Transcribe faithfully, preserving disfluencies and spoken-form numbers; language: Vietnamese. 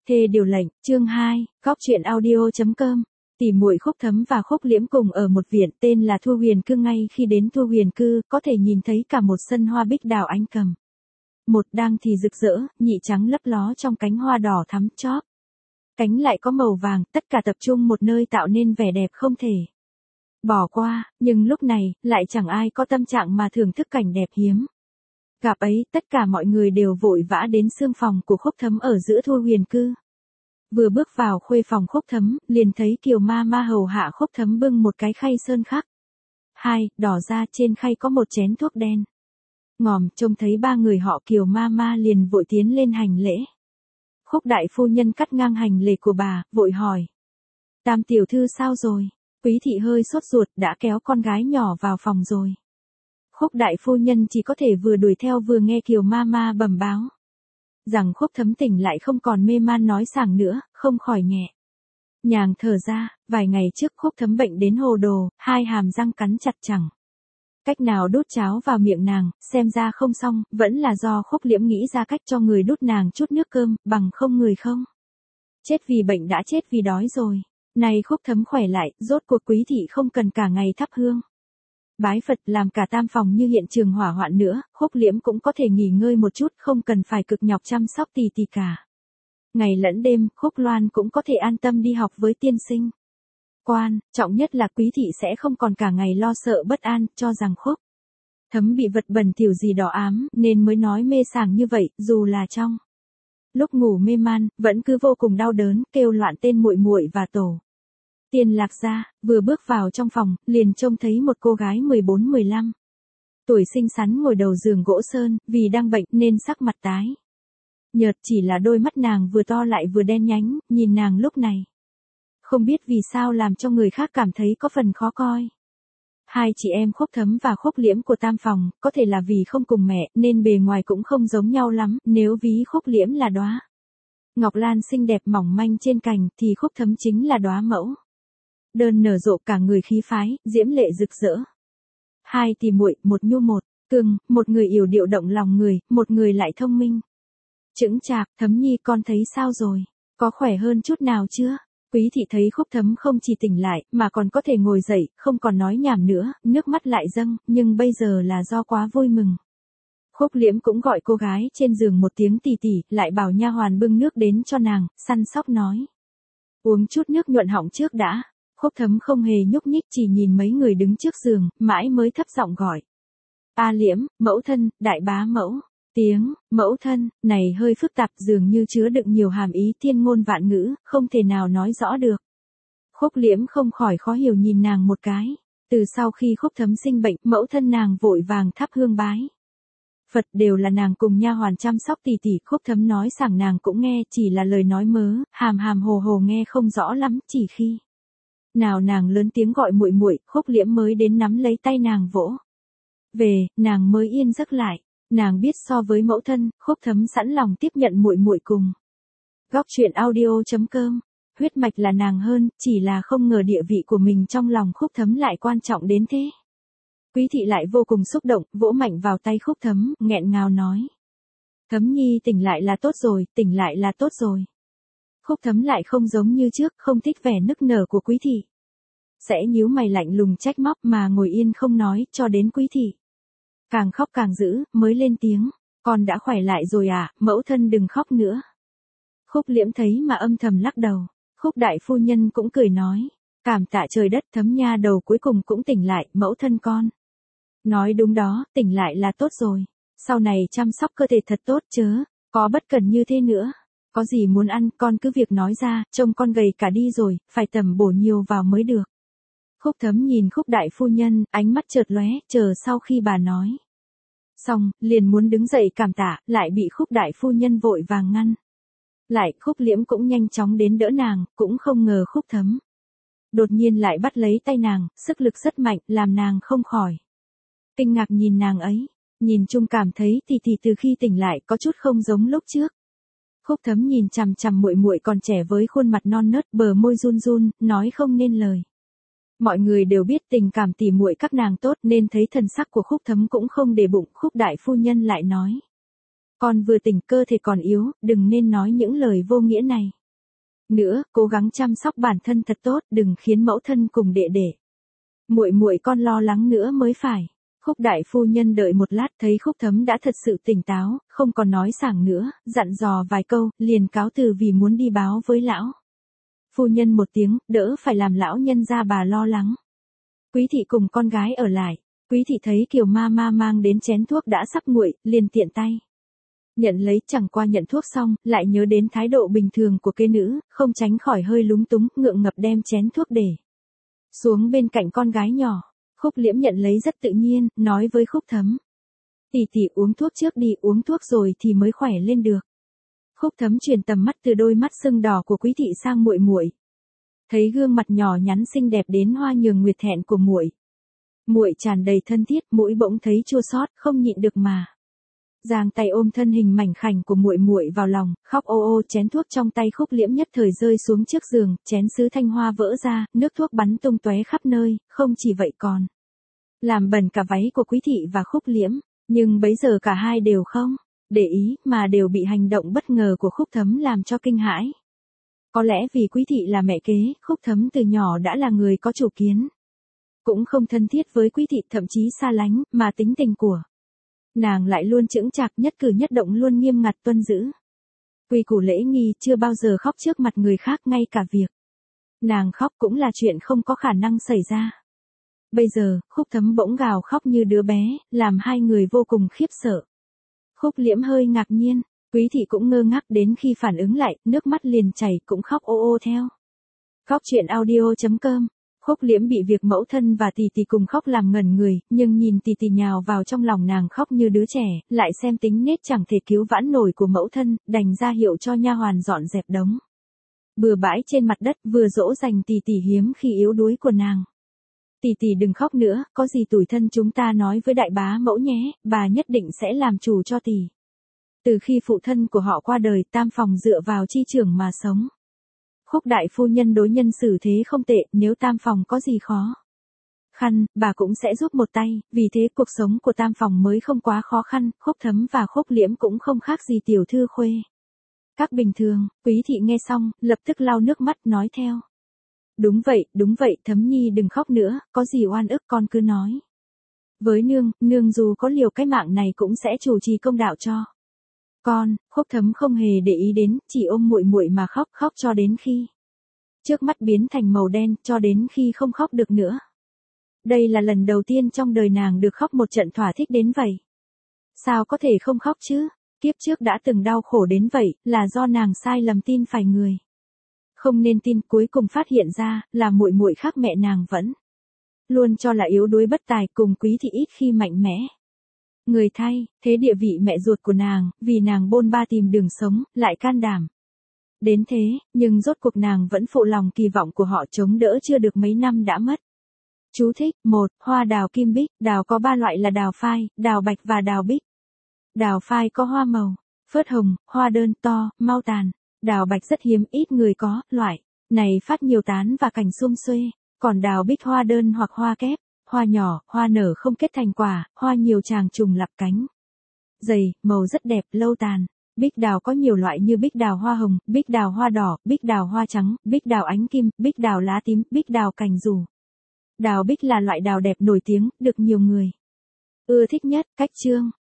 Thê điều lệnh, chương hai, góc truyện audio chấm com. Tỷ muội Khúc Thấm và Khúc Liễm cùng ở một viện tên là Thu Huyền Cư. Ngay khi đến Thu Huyền Cư, có thể nhìn thấy cả một sân hoa bích đào anh cầm. Một đang thì rực rỡ, nhị trắng lấp ló trong cánh hoa đỏ thắm chóp. Cánh lại có màu vàng, tất cả tập trung một nơi tạo nên vẻ đẹp không thể bỏ qua, nhưng lúc này, lại chẳng ai có tâm trạng mà thưởng thức cảnh đẹp hiếm gặp ấy. Tất cả mọi người đều vội vã đến xương phòng của Khúc Thấm ở giữa Thu Huyền Cư. Vừa bước vào khuê phòng Khúc Thấm, liền thấy Kiều ma ma hầu hạ Khúc Thấm bưng một cái khay sơn khắc. Hai, đỏ ra trên khay có một chén thuốc đen. Ngòm, trông thấy ba người họ Kiều ma ma liền vội tiến lên hành lễ. Khúc đại phu nhân cắt ngang hành lễ của bà, vội hỏi. Tam tiểu thư sao rồi? Quý thị hơi sốt ruột, đã kéo con gái nhỏ vào phòng rồi. Khúc đại phu nhân chỉ có thể vừa đuổi theo vừa nghe Kiều ma ma bẩm báo rằng Khúc Thấm tỉnh lại không còn mê man nói sảng nữa, không khỏi nhẹ nhàng thở ra. Vài ngày trước Khúc Thấm bệnh đến hồ đồ, hai hàm răng cắn chặt chẳng cách nào đút cháo vào miệng nàng, xem ra không xong, vẫn là do Khúc Liễm nghĩ ra cách cho người đút nàng chút nước cơm, bằng không người không chết vì bệnh đã chết vì đói rồi. Nay Khúc Thấm khỏe lại, rốt cuộc quý thị không cần cả ngày thắp hương bái Phật, làm cả tam phòng như hiện trường hỏa hoạn nữa. Khúc Liễm cũng có thể nghỉ ngơi một chút, không cần phải cực nhọc chăm sóc tì tì cả. Ngày lẫn đêm, Khúc Loan cũng có thể an tâm đi học với tiên sinh quan, trọng nhất là quý thị sẽ không còn cả ngày lo sợ bất an, cho rằng Khúc Thấm bị vật bẩn thỉu gì đó ám, nên mới nói mê sảng như vậy, dù là trong lúc ngủ mê man, vẫn cứ vô cùng đau đớn, kêu loạn tên muội muội và tổ tiên Lạc gia. Vừa bước vào trong phòng, liền trông thấy một cô gái mười bốn mười lăm tuổi xinh xắn ngồi đầu giường gỗ sơn, vì đang bệnh nên sắc mặt tái nhợt, chỉ là đôi mắt nàng vừa to lại vừa đen nhánh, nhìn nàng lúc này không biết vì sao làm cho người khác cảm thấy có phần khó coi. Hai chị em Khúc Thấm và Khúc Liễm của tam phòng, có thể là vì không cùng mẹ, nên bề ngoài cũng không giống nhau lắm. Nếu ví Khúc Liễm là đóa ngọc lan xinh đẹp mỏng manh trên cành, thì Khúc Thấm chính là đóa mẫu đơn nở rộ, cả người khí phái, diễm lệ rực rỡ. Hai tỷ muội, một nhu một cưng, một người yểu điệu động lòng người, một người lại thông minh chững chạc. Thấm nhi con thấy sao rồi? Có khỏe hơn chút nào chưa? Quý thị thấy Khúc Thấm không chỉ tỉnh lại, mà còn có thể ngồi dậy, không còn nói nhảm nữa, nước mắt lại dâng, nhưng bây giờ là do quá vui mừng. Khúc Liễm cũng gọi cô gái trên giường một tiếng tì tỉ, lại bảo nha hoàn bưng nước đến cho nàng, săn sóc nói. Uống chút nước nhuận họng trước đã. Khúc Thấm không hề nhúc nhích, chỉ nhìn mấy người đứng trước giường, mãi mới thấp giọng gọi. A Liễm, mẫu thân, đại bá mẫu. Tiếng, mẫu thân, này hơi phức tạp, dường như chứa đựng nhiều hàm ý thiên ngôn vạn ngữ, không thể nào nói rõ được. Khúc Liễm không khỏi khó hiểu nhìn nàng một cái. Từ sau khi Khúc Thấm sinh bệnh, mẫu thân nàng vội vàng thắp hương bái Phật, đều là nàng cùng nha hoàn chăm sóc tỉ tỉ. Khúc Thấm nói sảng nàng cũng nghe, chỉ là lời nói mớ, hàm hàm hồ hồ nghe không rõ lắm. Chỉ khi nào nàng lớn tiếng gọi muội muội, Khúc Liễm mới đến nắm lấy tay nàng vỗ về, nàng mới yên giấc lại. Nàng biết so với mẫu thân, Khúc Thấm sẵn lòng tiếp nhận muội muội cùng. Góc truyện audio chấm com. Huyết mạch là nàng hơn, chỉ là không ngờ địa vị của mình trong lòng Khúc Thấm lại quan trọng đến thế. Quý thị lại vô cùng xúc động, vỗ mạnh vào tay Khúc Thấm, nghẹn ngào nói. Thấm nhi tỉnh lại là tốt rồi, tỉnh lại là tốt rồi. Khúc Thấm lại không giống như trước, không thích vẻ nức nở của quý thị. Sẽ nhíu mày lạnh lùng trách móc mà ngồi yên không nói, cho đến quý thị càng khóc càng dữ, mới lên tiếng. Con đã khỏe lại rồi à, mẫu thân đừng khóc nữa. Khúc Liễm thấy mà âm thầm lắc đầu. Khúc đại phu nhân cũng cười nói. Cảm tạ trời đất, Thấm nha đầu cuối cùng cũng tỉnh lại, mẫu thân con nói đúng đó, tỉnh lại là tốt rồi. Sau này chăm sóc cơ thể thật tốt chớ, có bất cần như thế nữa. Có gì muốn ăn, con cứ việc nói ra, trông con gầy cả đi rồi, phải tầm bổ nhiều vào mới được. Khúc Thấm nhìn Khúc đại phu nhân, ánh mắt chợt lóe, chờ sau khi bà nói xong, liền muốn đứng dậy cảm tạ, lại bị Khúc đại phu nhân vội vàng ngăn lại. Khúc Liễm cũng nhanh chóng đến đỡ nàng, cũng không ngờ Khúc Thấm đột nhiên lại bắt lấy tay nàng, sức lực rất mạnh, làm nàng không khỏi kinh ngạc nhìn nàng ấy. Nhìn chung cảm thấy thì thì từ khi tỉnh lại có chút không giống lúc trước. Khúc Thấm nhìn chằm chằm muội muội còn trẻ với khuôn mặt non nớt, bờ môi run run, nói không nên lời. Mọi người đều biết tình cảm tỉ muội các nàng tốt, nên thấy thần sắc của Khúc Thấm cũng không để bụng. Khúc đại phu nhân lại nói. Con vừa tỉnh, cơ thể còn yếu, đừng nên nói những lời vô nghĩa này. Nữa, cố gắng chăm sóc bản thân thật tốt, đừng khiến mẫu thân cùng đệ đệ, muội muội con lo lắng nữa mới phải. Khúc đại phu nhân đợi một lát thấy Khúc Thấm đã thật sự tỉnh táo, không còn nói sảng nữa, dặn dò vài câu, liền cáo từ vì muốn đi báo với lão phu nhân một tiếng, đỡ phải làm lão nhân gia bà lo lắng. Quý thị cùng con gái ở lại. Quý thị thấy Kiều ma ma mang đến chén thuốc đã sắp nguội, liền tiện tay nhận lấy, chẳng qua nhận thuốc xong, lại nhớ đến thái độ bình thường của kế nữ, không tránh khỏi hơi lúng túng, ngượng ngập đem chén thuốc để xuống bên cạnh con gái nhỏ. Khúc Liễm nhận lấy rất tự nhiên, nói với Khúc Thấm: "Tỷ tỷ uống thuốc trước đi, uống thuốc rồi thì mới khỏe lên được." Khúc Thấm chuyển tầm mắt từ đôi mắt sưng đỏ của Quý thị sang muội muội. Thấy gương mặt nhỏ nhắn xinh đẹp đến hoa nhường nguyệt thẹn của muội muội tràn đầy thân thiết, mũi bỗng thấy chua xót, không nhịn được mà giang tay ôm thân hình mảnh khảnh của muội muội vào lòng, khóc ô ô. Chén thuốc trong tay Khúc Liễm nhất thời rơi xuống trước giường, chén sứ thanh hoa vỡ ra, nước thuốc bắn tung tóe khắp nơi, không chỉ vậy còn làm bẩn cả váy của Quý thị và Khúc Liễm, nhưng bấy giờ cả hai đều không để ý, mà đều bị hành động bất ngờ của Khúc Thấm làm cho kinh hãi. Có lẽ vì Quý thị là mẹ kế, Khúc Thấm từ nhỏ đã là người có chủ kiến, cũng không thân thiết với Quý thị, thậm chí xa lánh, mà tính tình của nàng lại luôn chững chạc, nhất cử nhất động luôn nghiêm ngặt tuân giữ quy củ lễ nghi, chưa bao giờ khóc trước mặt người khác, ngay cả việc nàng khóc cũng là chuyện không có khả năng xảy ra. Bây giờ, Khúc Thấm bỗng gào khóc như đứa bé, làm hai người vô cùng khiếp sợ. Khúc Liễm hơi ngạc nhiên, Quý thị cũng ngơ ngác, đến khi phản ứng lại, nước mắt liền chảy, cũng khóc ô ô theo. Khóc chuyện audio chấm com. Khúc Liễm bị việc mẫu thân và tỷ tỷ cùng khóc làm ngẩn người, nhưng nhìn tỷ tỷ nhào vào trong lòng nàng khóc như đứa trẻ, lại xem tính nết chẳng thể cứu vãn nổi của mẫu thân, đành ra hiệu cho nha hoàn dọn dẹp đống bừa bãi trên mặt đất, vừa dỗ dành tỷ tỷ hiếm khi yếu đuối của nàng. "Tỷ tỷ đừng khóc nữa, có gì tủi thân chúng ta nói với đại bá mẫu nhé, bà nhất định sẽ làm chủ cho tỷ." Từ khi phụ thân của họ qua đời, Tam Phòng dựa vào chi trưởng mà sống. Khúc đại phu nhân đối nhân xử thế không tệ, nếu Tam Phòng có gì khó khăn, bà cũng sẽ giúp một tay, vì thế cuộc sống của Tam Phòng mới không quá khó khăn. Khúc Thấm và Khúc Liễm cũng không khác gì tiểu thư khuê các bình thường. Quý thị nghe xong, lập tức lau nước mắt nói theo: "Đúng vậy, đúng vậy, Thấm nhi đừng khóc nữa, có gì oan ức con cứ nói với nương, nương dù có liều cái mạng này cũng sẽ chủ trì công đạo cho con." Khúc Thấm không hề để ý đến, chỉ ôm muội muội mà khóc, khóc cho đến khi trước mắt biến thành màu đen, cho đến khi không khóc được nữa. Đây là lần đầu tiên trong đời nàng được khóc một trận thỏa thích đến vậy. Sao có thể không khóc chứ? Kiếp trước đã từng đau khổ đến vậy, là do nàng sai lầm tin phải người không nên tin, cuối cùng phát hiện ra là muội muội khác mẹ nàng vẫn luôn cho là yếu đuối bất tài, cùng Quý thị ít khi mạnh mẽ. Người thay, thế địa vị mẹ ruột của nàng, vì nàng bôn ba tìm đường sống, lại can đảm đến thế, nhưng rốt cuộc nàng vẫn phụ lòng kỳ vọng của họ, chống đỡ chưa được mấy năm đã mất. Chú thích: một. Hoa đào kim bích. Đào có ba loại là đào phai, đào bạch và đào bích. Đào phai có hoa màu phớt hồng, hoa đơn, to, mau tàn. Đào bạch rất hiếm, ít người có, loại này phát nhiều tán và cành sum xuê. Còn đào bích hoa đơn hoặc hoa kép, hoa nhỏ, hoa nở không kết thành quả, hoa nhiều tràng trùng lặp cánh dày, màu rất đẹp, lâu tàn. Bích đào có nhiều loại như bích đào hoa hồng, bích đào hoa đỏ, bích đào hoa trắng, bích đào ánh kim, bích đào lá tím, bích đào cành rủ. Đào bích là loại đào đẹp nổi tiếng, được nhiều người ưa thích nhất. Cách chương